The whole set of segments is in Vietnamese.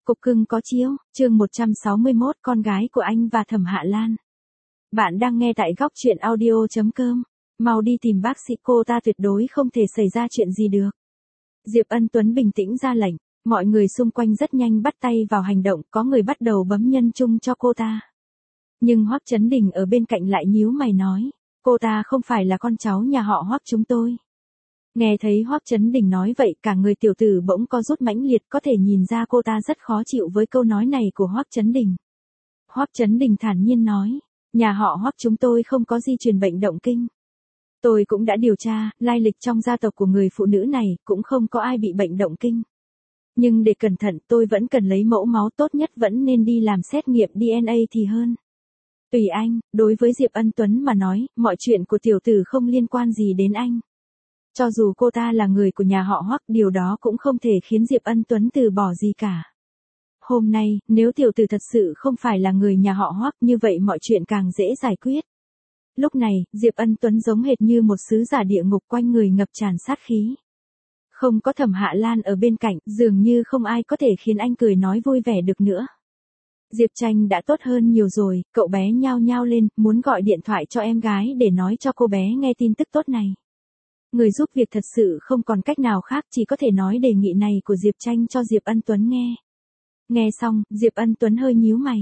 Cục cưng có chiếu, chương 161 con gái của anh và Thẩm Hạ Lan. Bạn đang nghe tại góc truyện audio.com. Mau đi tìm bác sĩ, cô ta tuyệt đối không thể xảy ra chuyện gì được. Diệp Ân Tuấn bình tĩnh ra lệnh, mọi người xung quanh rất nhanh bắt tay vào hành động, có người bắt đầu bấm nhân chung cho cô ta. Nhưng Hoắc Chấn Đình ở bên cạnh lại nhíu mày nói, cô ta không phải là con cháu nhà họ Hoắc chúng tôi. Nghe thấy Hoắc Chấn Đình nói vậy, cả người tiểu tử bỗng co rút mãnh liệt, có thể nhìn ra cô ta rất khó chịu với câu nói này của Hoắc Chấn Đình. Hoắc Chấn Đình thản nhiên nói, nhà họ Hoắc chúng tôi không có di truyền bệnh động kinh. Tôi cũng đã điều tra, lai lịch trong gia tộc của người phụ nữ này, cũng không có ai bị bệnh động kinh. Nhưng để cẩn thận, tôi vẫn cần lấy mẫu máu, tốt nhất vẫn nên đi làm xét nghiệm DNA thì hơn. Tùy anh, đối với Diệp Ân Tuấn mà nói, mọi chuyện của tiểu tử không liên quan gì đến anh. Cho dù cô ta là người của nhà họ Hoắc, điều đó cũng không thể khiến Diệp Ân Tuấn từ bỏ gì cả. Hôm nay, nếu tiểu tử thật sự không phải là người nhà họ Hoắc, như vậy mọi chuyện càng dễ giải quyết. Lúc này, Diệp Ân Tuấn giống hệt như một sứ giả địa ngục, quanh người ngập tràn sát khí. Không có Thẩm Hạ Lan ở bên cạnh, dường như không ai có thể khiến anh cười nói vui vẻ được nữa. Diệp Tranh đã tốt hơn nhiều rồi, cậu bé nhao nhao lên, muốn gọi điện thoại cho em gái để nói cho cô bé nghe tin tức tốt này. Người giúp việc thật sự không còn cách nào khác, chỉ có thể nói đề nghị này của Diệp Tranh cho Diệp Ân Tuấn nghe. Nghe xong, Diệp Ân Tuấn hơi nhíu mày.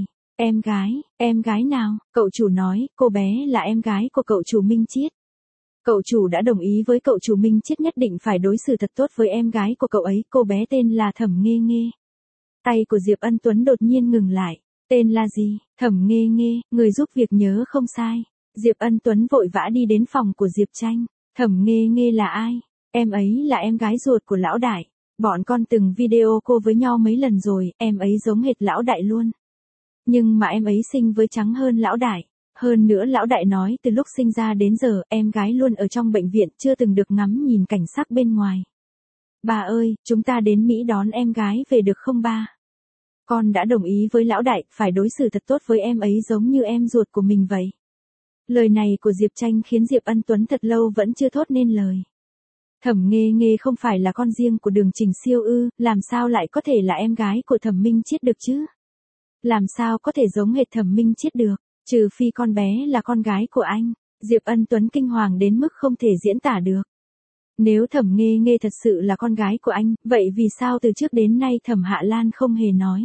Em gái nào? Cậu chủ nói, cô bé là em gái của cậu chủ Minh Chiết. Cậu chủ đã đồng ý với cậu chủ Minh Chiết nhất định phải đối xử thật tốt với em gái của cậu ấy, cô bé tên là Thẩm Nghê Nghê. Tay của Diệp Ân Tuấn đột nhiên ngừng lại. Tên là gì? Thẩm Nghê Nghê, người giúp việc nhớ không sai. Diệp Ân Tuấn vội vã đi đến phòng của Diệp Tranh. Thẩm Nghê Nghê là ai? Em ấy là em gái ruột của lão đại. Bọn con từng video call với nhau mấy lần rồi, em ấy giống hệt lão đại luôn. Nhưng mà em ấy xinh với trắng hơn lão đại. Hơn nữa lão đại nói từ lúc sinh ra đến giờ, em gái luôn ở trong bệnh viện, chưa từng được ngắm nhìn cảnh sắc bên ngoài. Bà ơi, chúng ta đến Mỹ đón em gái về được không ba? Con đã đồng ý với lão đại, phải đối xử thật tốt với em ấy giống như em ruột của mình vậy. Lời này của Diệp Tranh khiến Diệp Ân Tuấn thật lâu vẫn chưa thốt nên lời. Thẩm Nghê Nghê không phải là con riêng của Đường Trình Siêu ư, làm sao lại có thể là em gái của Thẩm Minh Chiết được chứ? Làm sao có thể giống hệt Thẩm Minh Chiết được, trừ phi con bé là con gái của anh. Diệp Ân Tuấn kinh hoàng đến mức không thể diễn tả được. Nếu Thẩm Nghê Nghê thật sự là con gái của anh, vậy vì sao từ trước đến nay Thẩm Hạ Lan không hề nói?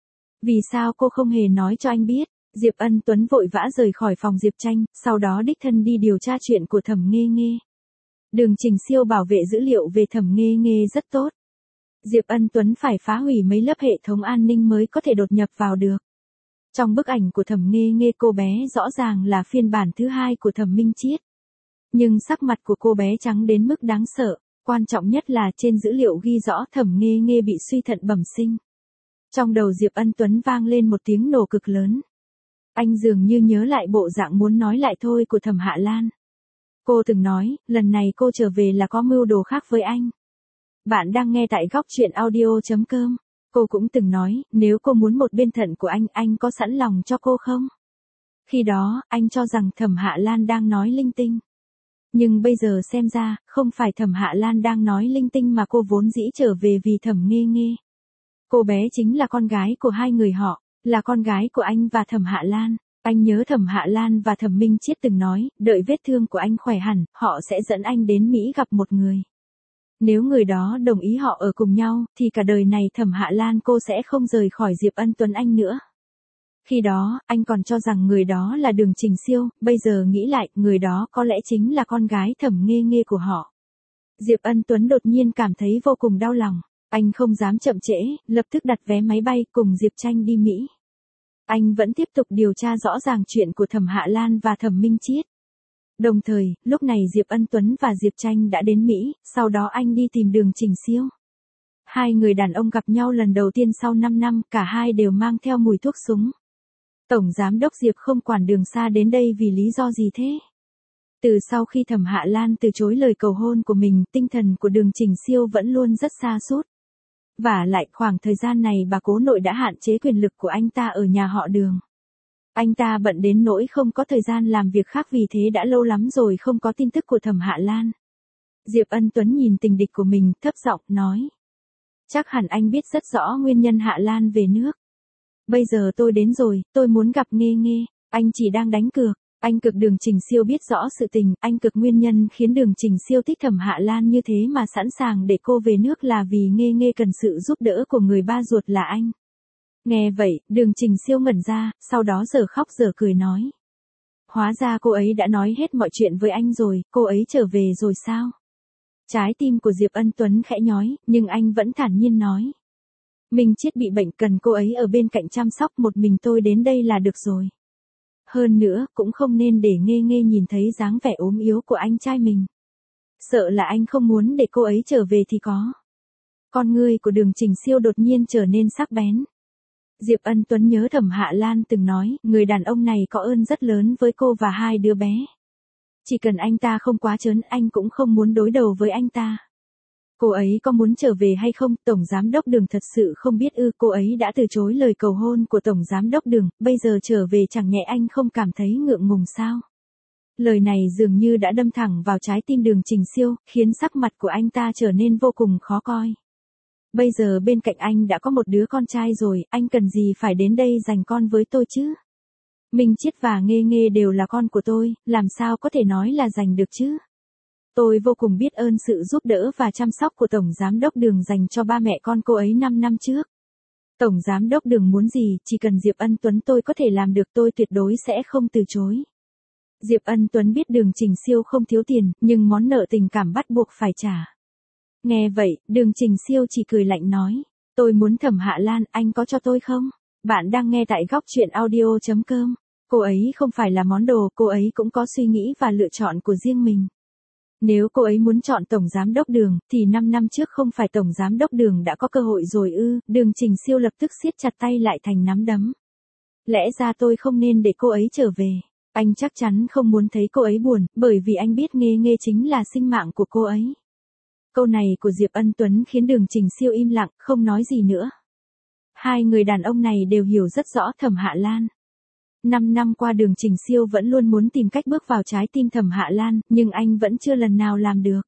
Vì sao cô không hề nói cho anh biết? Diệp Ân Tuấn vội vã rời khỏi phòng Diệp Tranh, sau đó đích thân đi điều tra chuyện của Thẩm Nghê Nghê. Đường Trình Siêu bảo vệ dữ liệu về Thẩm Nghê Nghê rất tốt. Diệp Ân Tuấn phải phá hủy mấy lớp hệ thống an ninh mới có thể đột nhập vào được. Trong bức ảnh của Thẩm Nghê Nghê, cô bé rõ ràng là phiên bản thứ hai của Thẩm Minh Chiết. Nhưng sắc mặt của cô bé trắng đến mức đáng sợ, quan trọng nhất là trên dữ liệu ghi rõ Thẩm Nghê Nghê bị suy thận bẩm sinh. Trong đầu Diệp Ân Tuấn vang lên một tiếng nổ cực lớn. Anh dường như nhớ lại bộ dạng muốn nói lại thôi của Thẩm Hạ Lan. Cô từng nói, lần này cô trở về là có mưu đồ khác với anh. Bạn đang nghe tại góc truyện audio.com. Cô cũng từng nói, nếu cô muốn một bên thận của anh có sẵn lòng cho cô không? Khi đó, anh cho rằng Thẩm Hạ Lan đang nói linh tinh. Nhưng bây giờ xem ra, không phải Thẩm Hạ Lan đang nói linh tinh mà cô vốn dĩ trở về vì Thẩm Nghê Nghê. Cô bé chính là con gái của hai người họ, là con gái của anh và Thẩm Hạ Lan. Anh nhớ Thẩm Hạ Lan và Thẩm Minh Chiết từng nói, đợi vết thương của anh khỏe hẳn, họ sẽ dẫn anh đến Mỹ gặp một người. Nếu người đó đồng ý họ ở cùng nhau, thì cả đời này Thẩm Hạ Lan cô sẽ không rời khỏi Diệp Ân Tuấn anh nữa. Khi đó, anh còn cho rằng người đó là Đường Trình Siêu, bây giờ nghĩ lại, người đó có lẽ chính là con gái Thẩm Nghê Nghê của họ. Diệp Ân Tuấn đột nhiên cảm thấy vô cùng đau lòng. Anh không dám chậm trễ, lập tức đặt vé máy bay cùng Diệp Tranh đi Mỹ. Anh vẫn tiếp tục điều tra rõ ràng chuyện của Thẩm Hạ Lan và Thẩm Minh Chiết. Đồng thời, lúc này Diệp Ân Tuấn và Diệp Tranh đã đến Mỹ, sau đó anh đi tìm Đường Trình Siêu. Hai người đàn ông gặp nhau lần đầu tiên sau 5 năm, cả hai đều mang theo mùi thuốc súng. Tổng giám đốc Diệp không quản Đường xa đến đây vì lý do gì thế? Từ sau khi Thẩm Hạ Lan từ chối lời cầu hôn của mình, tinh thần của Đường Trình Siêu vẫn luôn rất sa sút. Vả lại khoảng thời gian này bà cố nội đã hạn chế quyền lực của anh ta ở nhà họ Đường. Anh ta bận đến nỗi không có thời gian làm việc khác, vì thế đã lâu lắm rồi không có tin tức của Thẩm Hạ Lan. Diệp Ân Tuấn nhìn tình địch của mình, thấp giọng nói. Chắc hẳn anh biết rất rõ nguyên nhân Hạ Lan về nước. Bây giờ tôi đến rồi, tôi muốn gặp Nghê Nghê. Anh chỉ đang đánh cược. Anh cực Đường Trình Siêu biết rõ sự tình, anh cực nguyên nhân khiến Đường Trình Siêu thích Thẩm Hạ Lan như thế mà sẵn sàng để cô về nước là vì Nghê Nghê cần sự giúp đỡ của người ba ruột là anh. Nghe vậy, Đường Trình Siêu ngẩn ra, sau đó giờ khóc giờ cười nói. Hóa ra cô ấy đã nói hết mọi chuyện với anh rồi, cô ấy trở về rồi sao? Trái tim của Diệp Ân Tuấn khẽ nhói, nhưng anh vẫn thản nhiên nói. Minh Chiết bị bệnh cần cô ấy ở bên cạnh chăm sóc, một mình tôi đến đây là được rồi. Hơn nữa, cũng không nên để Nghê Nghê nhìn thấy dáng vẻ ốm yếu của anh trai mình. Sợ là anh không muốn để cô ấy trở về thì có. Con ngươi của Đường Trình Siêu đột nhiên trở nên sắc bén. Diệp Ân Tuấn nhớ Thẩm Hạ Lan từng nói, người đàn ông này có ơn rất lớn với cô và hai đứa bé. Chỉ cần anh ta không quá trớn, anh cũng không muốn đối đầu với anh ta. Cô ấy có muốn trở về hay không? Tổng giám đốc Đường thật sự không biết ư? Cô ấy đã từ chối lời cầu hôn của tổng giám đốc Đường, bây giờ trở về chẳng nhẽ anh không cảm thấy ngượng ngùng sao? Lời này dường như đã đâm thẳng vào trái tim Đường Trình Siêu, khiến sắc mặt của anh ta trở nên vô cùng khó coi. Bây giờ bên cạnh anh đã có một đứa con trai rồi, anh cần gì phải đến đây giành con với tôi chứ? Minh Chiết và Nghê Nghê đều là con của tôi, làm sao có thể nói là giành được chứ? Tôi vô cùng biết ơn sự giúp đỡ và chăm sóc của Tổng Giám đốc Đường dành cho ba mẹ con cô ấy 5 năm trước. Tổng Giám đốc Đường muốn gì, chỉ cần Diệp Ân Tuấn tôi có thể làm được, tôi tuyệt đối sẽ không từ chối. Diệp Ân Tuấn biết Đường Trình Siêu không thiếu tiền, nhưng món nợ tình cảm bắt buộc phải trả. Nghe vậy, Đường Trình Siêu chỉ cười lạnh nói, tôi muốn Thẩm Hạ Lan, anh có cho tôi không? Bạn đang nghe tại góc truyện audio.com. Cô ấy không phải là món đồ, cô ấy cũng có suy nghĩ và lựa chọn của riêng mình. Nếu cô ấy muốn chọn Tổng Giám đốc Đường, thì 5 năm trước không phải Tổng Giám đốc Đường đã có cơ hội rồi ư? Đường Trình Siêu lập tức siết chặt tay lại thành nắm đấm. Lẽ ra tôi không nên để cô ấy trở về. Anh chắc chắn không muốn thấy cô ấy buồn, bởi vì anh biết Nghê Nghê chính là sinh mạng của cô ấy. Câu này của Diệp Ân Tuấn khiến Đường Trình Siêu im lặng, không nói gì nữa. Hai người đàn ông này đều hiểu rất rõ Thẩm Hạ Lan. 5 năm qua Đường Trình Siêu vẫn luôn muốn tìm cách bước vào trái tim Thẩm Hạ Lan, nhưng anh vẫn chưa lần nào làm được.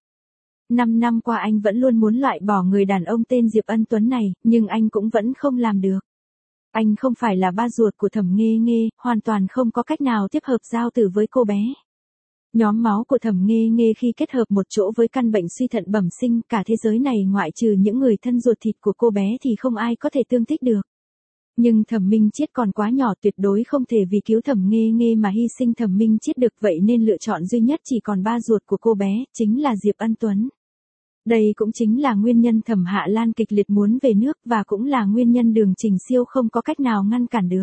5 năm qua anh vẫn luôn muốn loại bỏ người đàn ông tên Diệp Ân Tuấn này, nhưng anh cũng vẫn không làm được. Anh không phải là ba ruột của Thẩm Nghê Nghê, hoàn toàn không có cách nào tiếp hợp giao tử với cô bé. Nhóm máu của Thẩm Nghê Nghê khi kết hợp một chỗ với căn bệnh suy thận bẩm sinh, cả thế giới này ngoại trừ những người thân ruột thịt của cô bé thì không ai có thể tương thích được. Nhưng Thẩm Minh Chiết còn quá nhỏ, tuyệt đối không thể vì cứu Thẩm Nghê Nghê mà hy sinh Thẩm Minh Chiết được, vậy nên lựa chọn duy nhất chỉ còn ba ruột của cô bé, chính là Diệp Ân Tuấn. Đây cũng chính là nguyên nhân Thẩm Hạ Lan kịch liệt muốn về nước và cũng là nguyên nhân Đường Trình Siêu không có cách nào ngăn cản được.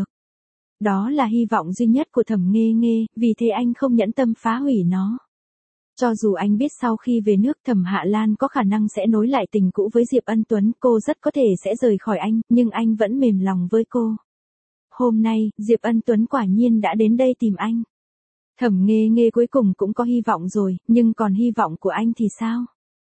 Đó là hy vọng duy nhất của Thẩm Nghê Nghê, vì thế anh không nhẫn tâm phá hủy nó. Cho dù anh biết sau khi về nước Thẩm Hạ Lan có khả năng sẽ nối lại tình cũ với Diệp Ân Tuấn, cô rất có thể sẽ rời khỏi anh, nhưng anh vẫn mềm lòng với cô. Hôm nay, Diệp Ân Tuấn quả nhiên đã đến đây tìm anh. Thẩm Nghê Nghê cuối cùng cũng có hy vọng rồi, nhưng còn hy vọng của anh thì sao?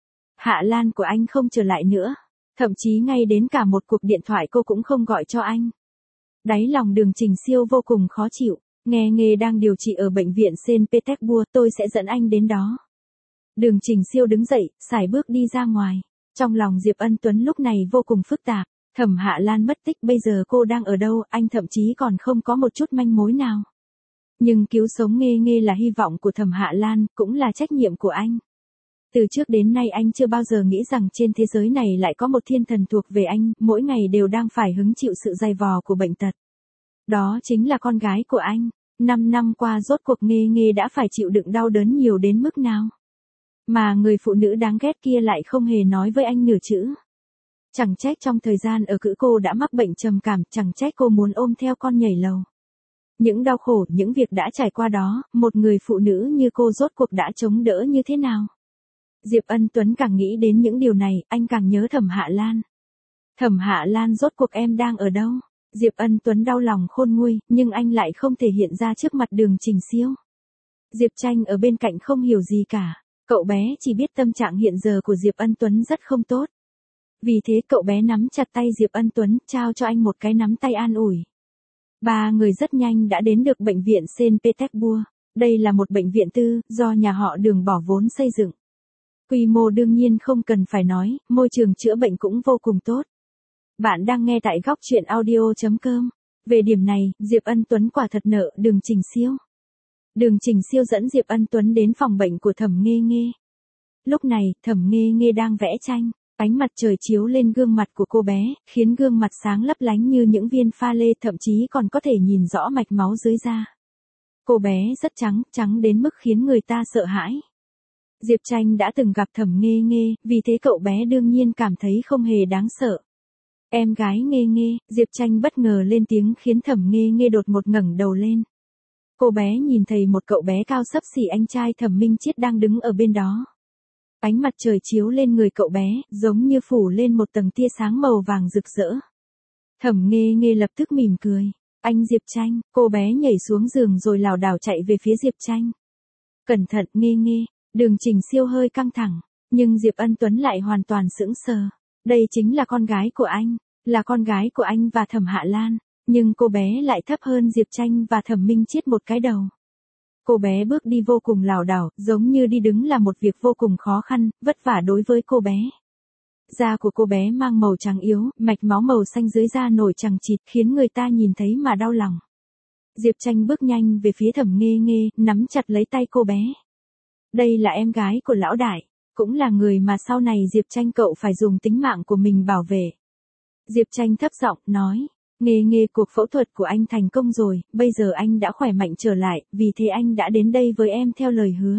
Hạ Lan của anh không trở lại nữa. Thậm chí ngay đến cả một cuộc điện thoại cô cũng không gọi cho anh. Đáy lòng Đường Trình Siêu vô cùng khó chịu. Nghê Nghê đang điều trị ở bệnh viện Saint Petersburg, tôi sẽ dẫn anh đến đó. Đường Trình Siêu đứng dậy, sải bước đi ra ngoài. Trong lòng Diệp Ân Tuấn lúc này vô cùng phức tạp. Thẩm Hạ Lan mất tích, bây giờ cô đang ở đâu, anh thậm chí còn không có một chút manh mối nào. Nhưng cứu sống Nghê Nghê là hy vọng của Thẩm Hạ Lan, cũng là trách nhiệm của anh. Từ trước đến nay anh chưa bao giờ nghĩ rằng trên thế giới này lại có một thiên thần thuộc về anh, mỗi ngày đều đang phải hứng chịu sự dày vò của bệnh tật. Đó chính là con gái của anh. 5 năm qua rốt cuộc Nghê Nghê đã phải chịu đựng đau đớn nhiều đến mức nào. Mà người phụ nữ đáng ghét kia lại không hề nói với anh nửa chữ. Chẳng trách trong thời gian ở cữ cô đã mắc bệnh trầm cảm, chẳng trách cô muốn ôm theo con nhảy lầu. Những đau khổ, những việc đã trải qua đó, một người phụ nữ như cô rốt cuộc đã chống đỡ như thế nào. Diệp Ân Tuấn càng nghĩ đến những điều này, anh càng nhớ Thẩm Hạ Lan. Thẩm Hạ Lan rốt cuộc em đang ở đâu? Diệp Ân Tuấn đau lòng khôn nguôi, nhưng anh lại không thể hiện ra trước mặt Đường Trình Siêu. Diệp Tranh ở bên cạnh không hiểu gì cả. Cậu bé chỉ biết tâm trạng hiện giờ của Diệp Ân Tuấn rất không tốt. Vì thế cậu bé nắm chặt tay Diệp Ân Tuấn, trao cho anh một cái nắm tay an ủi. Ba người rất nhanh đã đến được bệnh viện Saint Petersburg. Đây là một bệnh viện tư, do nhà họ Đường bỏ vốn xây dựng. Quy mô đương nhiên không cần phải nói, môi trường chữa bệnh cũng vô cùng tốt. Bạn đang nghe tại góc chuyện audio.com. Về điểm này, Diệp Ân Tuấn quả thật nợ Đường Trình Siêu. Đường Trình Siêu dẫn Diệp Ân Tuấn đến phòng bệnh của Thẩm Nghê Nghê. Lúc này, Thẩm Nghê Nghê đang vẽ tranh, ánh mặt trời chiếu lên gương mặt của cô bé, khiến gương mặt sáng lấp lánh như những viên pha lê, thậm chí còn có thể nhìn rõ mạch máu dưới da. Cô bé rất trắng, trắng đến mức khiến người ta sợ hãi. Diệp Tranh đã từng gặp Thẩm Nghê Nghê, vì thế cậu bé đương nhiên cảm thấy không hề đáng sợ. Em gái Nghê Nghê, Diệp Tranh bất ngờ lên tiếng khiến Thẩm Nghê Nghê đột ngột ngẩng đầu lên. Cô bé nhìn thấy một cậu bé cao xấp xỉ anh trai Thẩm Minh Chiết đang đứng ở bên đó. Ánh mặt trời chiếu lên người cậu bé, giống như phủ lên một tầng tia sáng màu vàng rực rỡ. Thẩm Nghê Nghê lập tức mỉm cười. Anh Diệp Tranh, cô bé nhảy xuống giường rồi lảo đảo chạy về phía Diệp Tranh. Cẩn thận Nghê Nghê, Đường Trình Siêu hơi căng thẳng, nhưng Diệp Ân Tuấn lại hoàn toàn sững sờ. Đây chính là con gái của anh, là con gái của anh và Thẩm Hạ Lan, nhưng cô bé lại thấp hơn Diệp Tranh và Thẩm Minh Chiết một cái đầu. Cô bé bước đi vô cùng lảo đảo, giống như đi đứng là một việc vô cùng khó khăn, vất vả đối với cô bé. Da của cô bé mang màu trắng yếu, mạch máu màu xanh dưới da nổi chằng chịt, khiến người ta nhìn thấy mà đau lòng. Diệp Tranh bước nhanh về phía Thẩm Nghê Nghê, nắm chặt lấy tay cô bé. Đây là em gái của lão đại, cũng là người mà sau này Diệp Tranh cậu phải dùng tính mạng của mình bảo vệ. Diệp Tranh thấp giọng nói, Nghê Nghê, cuộc phẫu thuật của anh thành công rồi, bây giờ anh đã khỏe mạnh trở lại, vì thế anh đã đến đây với em theo lời hứa.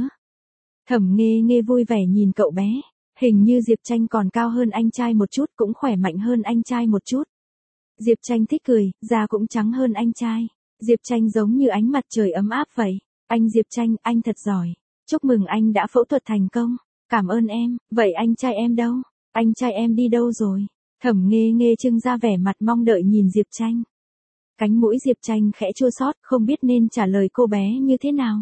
Thẩm Nghê Nghê vui vẻ nhìn cậu bé, hình như Diệp Tranh còn cao hơn anh trai một chút, cũng khỏe mạnh hơn anh trai một chút. Diệp Tranh thích cười, da cũng trắng hơn anh trai. Diệp Tranh giống như ánh mặt trời ấm áp vậy. Anh Diệp Tranh, anh thật giỏi. Chúc mừng anh đã phẫu thuật thành công. Cảm ơn em, vậy anh trai em đâu? Anh trai em đi đâu rồi? Thẩm Nghê Nghê trưng ra vẻ mặt mong đợi nhìn Diệp Tranh. Cánh mũi Diệp Tranh khẽ chua xót, không biết nên trả lời cô bé như thế nào.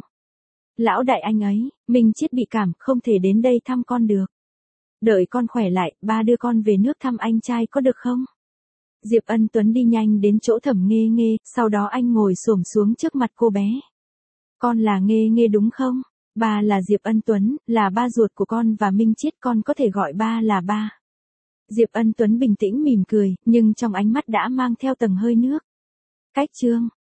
Lão đại anh ấy, Minh Chiết bị cảm, không thể đến đây thăm con được. Đợi con khỏe lại, ba đưa con về nước thăm anh trai có được không? Diệp Ân Tuấn đi nhanh đến chỗ Thẩm Nghê Nghê, sau đó anh ngồi xổm xuống trước mặt cô bé. Con là Nghê Nghê đúng không? Ba là Diệp Ân Tuấn, là ba ruột của con và Minh Chiết, con có thể gọi ba là ba. Diệp Ân Tuấn bình tĩnh mỉm cười, nhưng trong ánh mắt đã mang theo tầng hơi nước. Cách chương